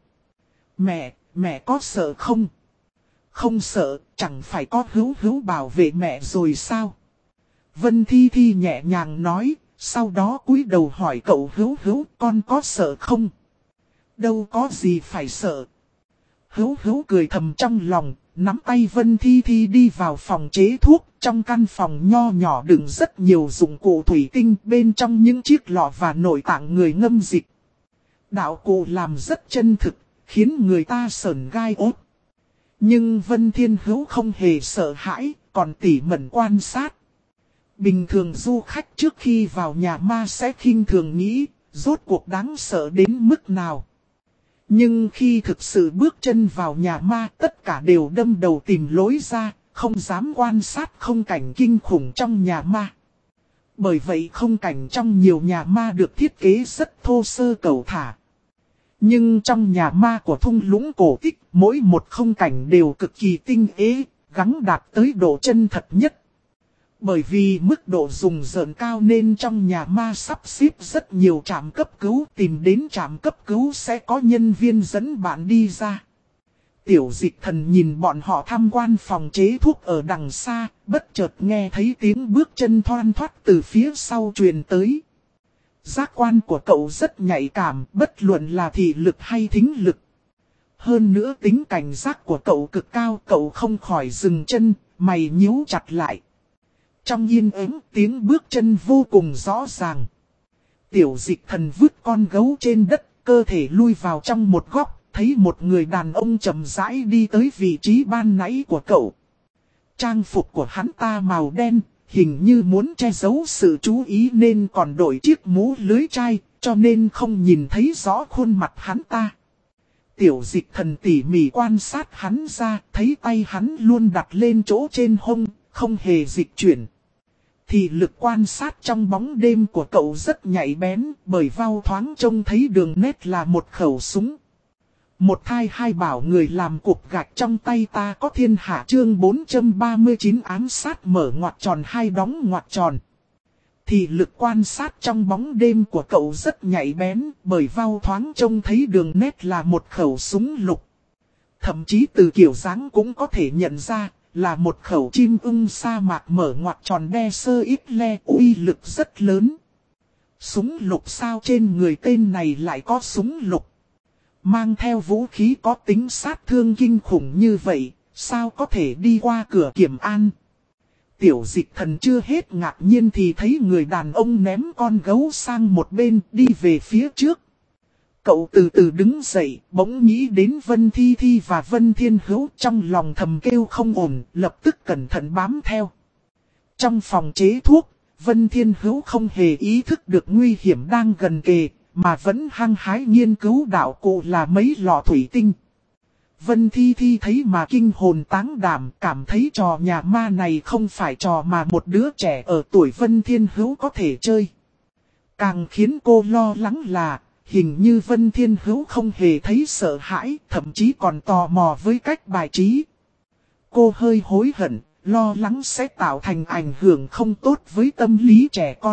Mẹ có sợ không? Không sợ, chẳng phải có Hữu Hữu bảo vệ mẹ rồi sao? Vân Thi Thi nhẹ nhàng nói, sau đó cúi đầu hỏi cậu Hữu Hữu, con có sợ không? Đâu có gì phải sợ. Hữu Hữu cười thầm trong lòng. Nắm tay Vân Thi Thi đi vào phòng chế thuốc, trong căn phòng nho nhỏ đựng rất nhiều dụng cụ thủy tinh, bên trong những chiếc lọ và nội tạng người ngâm dịch. Đạo cụ làm rất chân thực, khiến người ta sởn gai ốt. Nhưng Vân Thiên Hữu không hề sợ hãi, còn tỉ mẩn quan sát. Bình thường du khách trước khi vào nhà ma sẽ khinh thường nghĩ, rốt cuộc đáng sợ đến mức nào. Nhưng khi thực sự bước chân vào nhà ma, tất cả đều đâm đầu tìm lối ra, không dám quan sát không cảnh kinh khủng trong nhà ma. Bởi vậy không cảnh trong nhiều nhà ma được thiết kế rất thô sơ cẩu thả. Nhưng trong nhà ma của thung lũng cổ tích, mỗi một không cảnh đều cực kỳ tinh tế, gắng đạt tới độ chân thật nhất. Bởi vì mức độ dùng dợn cao nên trong nhà ma sắp xếp rất nhiều trạm cấp cứu, tìm đến trạm cấp cứu sẽ có nhân viên dẫn bạn đi ra. Tiểu Dịch Thần nhìn bọn họ tham quan phòng chế thuốc ở đằng xa, bất chợt nghe thấy tiếng bước chân thoăn thoắt từ phía sau truyền tới. Giác quan của cậu rất nhạy cảm, bất luận là thị lực hay thính lực. Hơn nữa tính cảnh giác của cậu cực cao, cậu không khỏi dừng chân, mày nhíu chặt lại. Trong yên ắng tiếng bước chân vô cùng rõ ràng. Tiểu Dịch Thần vứt con gấu trên đất, cơ thể lui vào trong một góc, thấy một người đàn ông chậm rãi đi tới vị trí ban nãy của cậu. Trang phục của hắn ta màu đen, hình như muốn che giấu sự chú ý nên còn đội chiếc mũ lưới chai, cho nên không nhìn thấy rõ khuôn mặt hắn ta. Tiểu Dịch Thần tỉ mỉ quan sát hắn ra, thấy tay hắn luôn đặt lên chỗ trên hông, không hề dịch chuyển. Thì lực quan sát trong bóng đêm của cậu rất nhạy bén, bởi vào thoáng trông thấy đường nét là một khẩu súng. Một thai hai bảo người làm cục gạch trong tay ta có thiên hạ chương 439 ám sát mở ngoặc tròn hai đóng ngoặc tròn. Thì lực quan sát trong bóng đêm của cậu rất nhạy bén, bởi vào thoáng trông thấy đường nét là một khẩu súng lục. Thậm chí từ kiểu dáng cũng có thể nhận ra là một khẩu chim ưng sa mạc mở ngoặc tròn đe sơ ít le, uy lực rất lớn. Súng lục sao trên người tên này lại có súng lục? Mang theo vũ khí có tính sát thương kinh khủng như vậy, sao có thể đi qua cửa kiểm an? Tiểu Dịch Thần chưa hết ngạc nhiên thì thấy người đàn ông ném con gấu sang một bên đi về phía trước. Cậu từ từ đứng dậy, bỗng nghĩ đến Vân Thi Thi và Vân Thiên Hữu, trong lòng thầm kêu không ổn, lập tức cẩn thận bám theo. Trong phòng chế thuốc, Vân Thiên Hữu không hề ý thức được nguy hiểm đang gần kề, mà vẫn hăng hái nghiên cứu đạo cụ là mấy lọ thủy tinh. Vân Thi Thi thấy mà kinh hồn táng đảm, cảm thấy trò nhà ma này không phải trò mà một đứa trẻ ở tuổi Vân Thiên Hữu có thể chơi. Càng khiến cô lo lắng là, hình như Vân Thiên Hữu không hề thấy sợ hãi, thậm chí còn tò mò với cách bài trí. Cô hơi hối hận, lo lắng sẽ tạo thành ảnh hưởng không tốt với tâm lý trẻ con.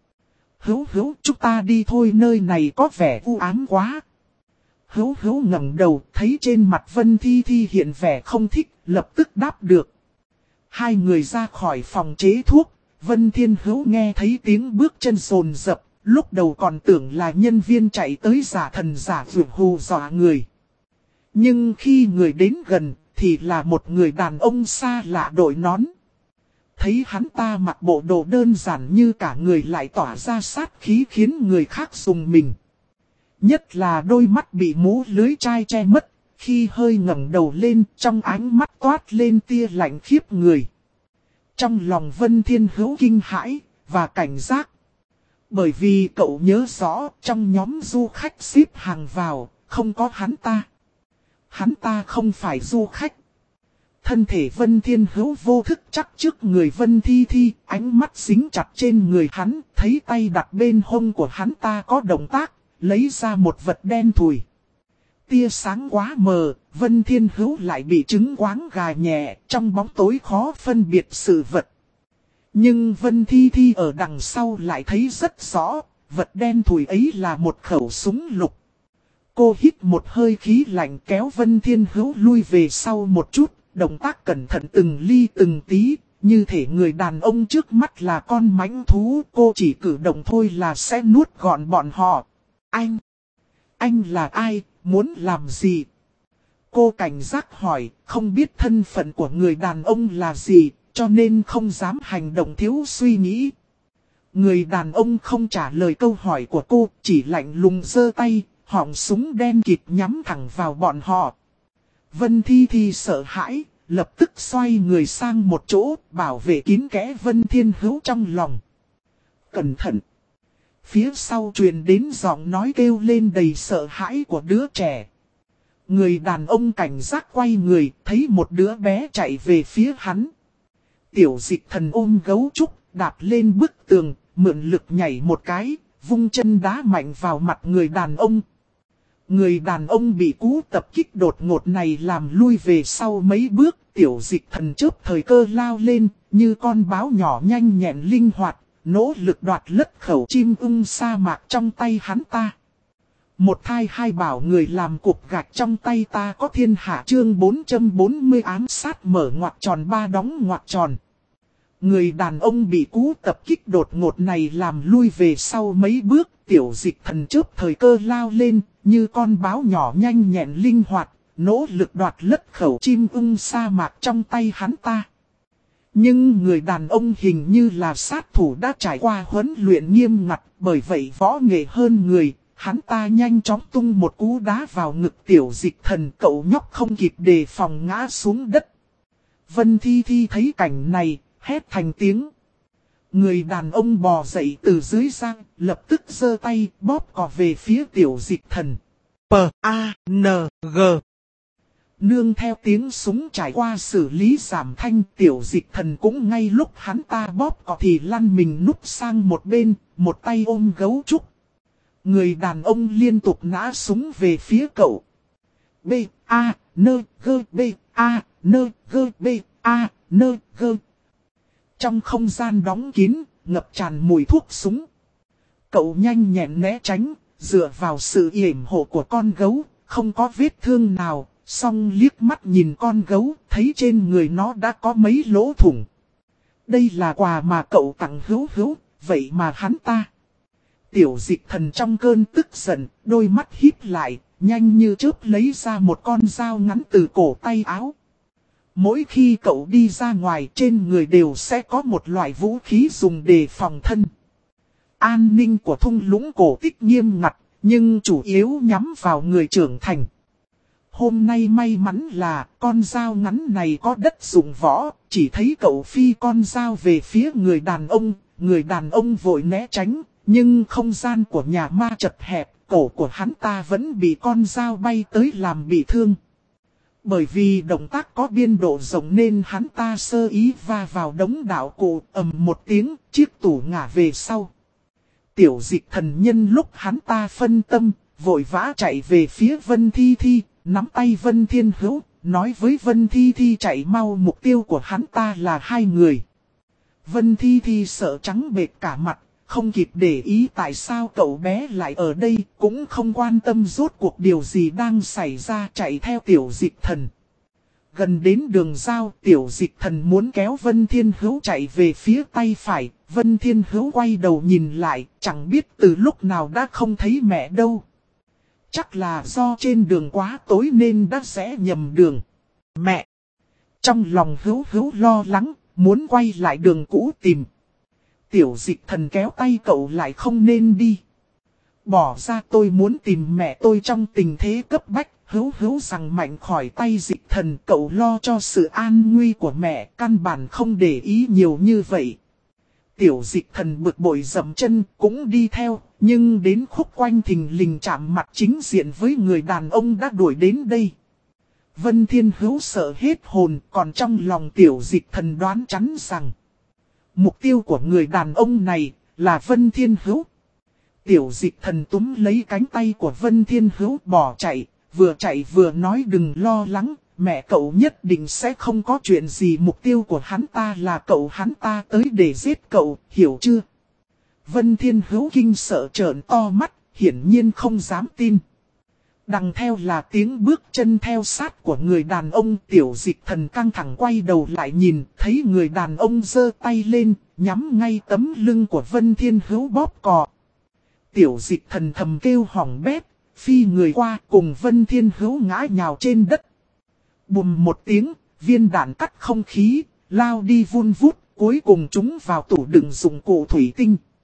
Hữu, chúng ta đi thôi, nơi này có vẻ u ám quá. Hữu ngẩng đầu, thấy trên mặt Vân Thi Thi hiện vẻ không thích, lập tức đáp được. Hai người ra khỏi phòng chế thuốc, Vân Thiên Hữu nghe thấy tiếng bước chân rồn rập, lúc đầu còn tưởng là nhân viên chạy tới giả thần giả vượt hù dọa người. Nhưng khi người đến gần, thì là một người đàn ông xa lạ đội nón. Thấy hắn ta mặc bộ đồ đơn giản như cả người lại tỏa ra sát khí khiến người khác rùng mình. Nhất là đôi mắt bị mũ lưới chai che mất, khi hơi ngẩng đầu lên trong ánh mắt toát lên tia lạnh khiếp người. Trong lòng Vân Thiên Hữu kinh hãi và cảnh giác. Bởi vì cậu nhớ rõ trong nhóm du khách xếp hàng vào, không có hắn ta. Hắn ta không phải du khách. Thân thể Vân Thiên Hữu vô thức chắc trước người Vân Thi Thi, ánh mắt dính chặt trên người hắn, thấy tay đặt bên hông của hắn ta có động tác, lấy ra một vật đen thùi. Tia sáng quá mờ, Vân Thiên Hữu lại bị trứng quáng gà nhẹ, trong bóng tối khó phân biệt sự vật. Nhưng Vân Thi Thi ở đằng sau lại thấy rất rõ, vật đen thùi ấy là một khẩu súng lục. Cô hít một hơi khí lạnh kéo Vân Thiên Hữu lui về sau một chút, động tác cẩn thận từng ly từng tí, như thể người đàn ông trước mắt là con mãnh thú, cô chỉ cử động thôi là sẽ nuốt gọn bọn họ. Anh là ai, muốn làm gì? Cô cảnh giác hỏi, không biết thân phận của người đàn ông là gì, cho nên không dám hành động thiếu suy nghĩ. Người đàn ông không trả lời câu hỏi của cô, chỉ lạnh lùng giơ tay, họng súng đen kịt nhắm thẳng vào bọn họ. Vân Thi Thi sợ hãi, lập tức xoay người sang một chỗ, bảo vệ kín kẽ Vân Thiên Hữu trong lòng. Cẩn thận! Phía sau truyền đến giọng nói kêu lên đầy sợ hãi của đứa trẻ. Người đàn ông cảnh giác quay người, thấy một đứa bé chạy về phía hắn. Tiểu Dịch Thần ôm gấu trúc, đạp lên bức tường, mượn lực nhảy một cái, vung chân đá mạnh vào mặt người đàn ông. Người đàn ông bị cú tập kích đột ngột này làm lui về sau mấy bước, Tiểu Dịch Thần chớp thời cơ lao lên, như con báo nhỏ nhanh nhẹn linh hoạt, nỗ lực đoạt lất khẩu chim ưng sa mạc trong tay hắn ta. Một thai hai bảo người làm cục gạch trong tay ta có thiên hạ chương 440 ám sát mở ngoặc tròn ba đóng ngoặc tròn. Người đàn ông bị cú tập kích đột ngột này làm lui về sau mấy bước, Tiểu Dịch Thần chớp thời cơ lao lên, như con báo nhỏ nhanh nhẹn linh hoạt, nỗ lực đoạt lất khẩu chim ưng sa mạc trong tay hắn ta. Nhưng người đàn ông hình như là sát thủ đã trải qua huấn luyện nghiêm ngặt, bởi vậy võ nghệ hơn người, hắn ta nhanh chóng tung một cú đá vào ngực Tiểu Dịch Thần, cậu nhóc không kịp đề phòng ngã xuống đất. Vân Thi Thi thấy cảnh này, hét thành tiếng. Người đàn ông bò dậy từ dưới sang, lập tức giơ tay bóp cò về phía Tiểu Dịch Thần. P.A.N.G. Nương theo tiếng súng trải qua xử lý giảm thanh, Tiểu Dịch Thần cũng ngay lúc hắn ta bóp cò thì lăn mình núp sang một bên, một tay ôm gấu trúc. Người đàn ông liên tục nã súng về phía cậu. B.A.N.G. B.A.N.G. B.A.N.G. Trong không gian đóng kín, ngập tràn mùi thuốc súng. Cậu nhanh nhẹn né tránh, dựa vào sự yểm hộ của con gấu, không có vết thương nào, song liếc mắt nhìn con gấu, thấy trên người nó đã có mấy lỗ thủng. Đây là quà mà cậu tặng Hữu Hữu, vậy mà hắn ta. Tiểu Dịch Thần trong cơn tức giận, đôi mắt híp lại, nhanh như chớp lấy ra một con dao ngắn từ cổ tay áo. Mỗi khi cậu đi ra ngoài trên người đều sẽ có một loại vũ khí dùng để phòng thân. An ninh của thung lũng cổ tích nghiêm ngặt, nhưng chủ yếu nhắm vào người trưởng thành. Hôm nay may mắn là con dao ngắn này có đất dụng võ, chỉ thấy cậu phi con dao về phía người đàn ông vội né tránh, nhưng không gian của nhà ma chật hẹp, cổ của hắn ta vẫn bị con dao bay tới làm bị thương. Bởi vì động tác có biên độ rộng nên hắn ta sơ ý va vào đống đạo cụ, ầm một tiếng, chiếc tủ ngả về sau. Tiểu Dịch Thần nhân lúc hắn ta phân tâm, vội vã chạy về phía Vân Thi Thi, nắm tay Vân Thiên Hữu, nói với Vân Thi Thi chạy mau, mục tiêu của hắn ta là hai người. Vân Thi Thi sợ trắng bệch cả mặt, không kịp để ý tại sao cậu bé lại ở đây, cũng không quan tâm rốt cuộc điều gì đang xảy ra, chạy theo Tiểu Dịch Thần. Gần đến đường giao, Tiểu Dịch Thần muốn kéo Vân Thiên Hữu chạy về phía tay phải, Vân Thiên Hữu quay đầu nhìn lại, chẳng biết từ lúc nào đã không thấy mẹ đâu. Chắc là do trên đường quá tối nên đã rẽ nhầm đường. Mẹ! Trong lòng Hữu Hữu lo lắng, muốn quay lại đường cũ tìm. Tiểu Dịch Thần kéo tay cậu lại, không nên đi. Bỏ ra, tôi muốn tìm mẹ tôi trong tình thế cấp bách. Hữu Hữu rằng mạnh khỏi tay Dịch Thần, cậu lo cho sự an nguy của mẹ, căn bản không để ý nhiều như vậy. Tiểu Dịch Thần bực bội dậm chân cũng đi theo, nhưng đến khúc quanh thình lình chạm mặt chính diện với người đàn ông đã đuổi đến đây. Vân Thiên Hữu sợ hết hồn, còn trong lòng Tiểu Dịch Thần đoán chắn rằng mục tiêu của người đàn ông này là Vân Thiên Hữu. Tiểu Dịch Thần túm lấy cánh tay của Vân Thiên Hữu bỏ chạy vừa nói đừng lo lắng, mẹ cậu nhất định sẽ không có chuyện gì, mục tiêu của hắn ta là cậu, hắn ta tới để giết cậu, hiểu chưa? Vân Thiên Hữu kinh sợ trợn to mắt, hiển nhiên không dám tin. Đằng theo là tiếng bước chân theo sát của người đàn ông. Tiểu Dịch Thần căng thẳng quay đầu lại nhìn, thấy người đàn ông giơ tay lên, nhắm ngay tấm lưng của Vân Thiên Hữu bóp cò. Tiểu Dịch Thần thầm kêu hỏng bét, phi người qua cùng Vân Thiên Hữu ngã nhào trên đất. Bùm một tiếng, viên đạn cắt không khí, lao đi vun vút, cuối cùng chúng vào tủ đựng dụng cụ thủy tinh.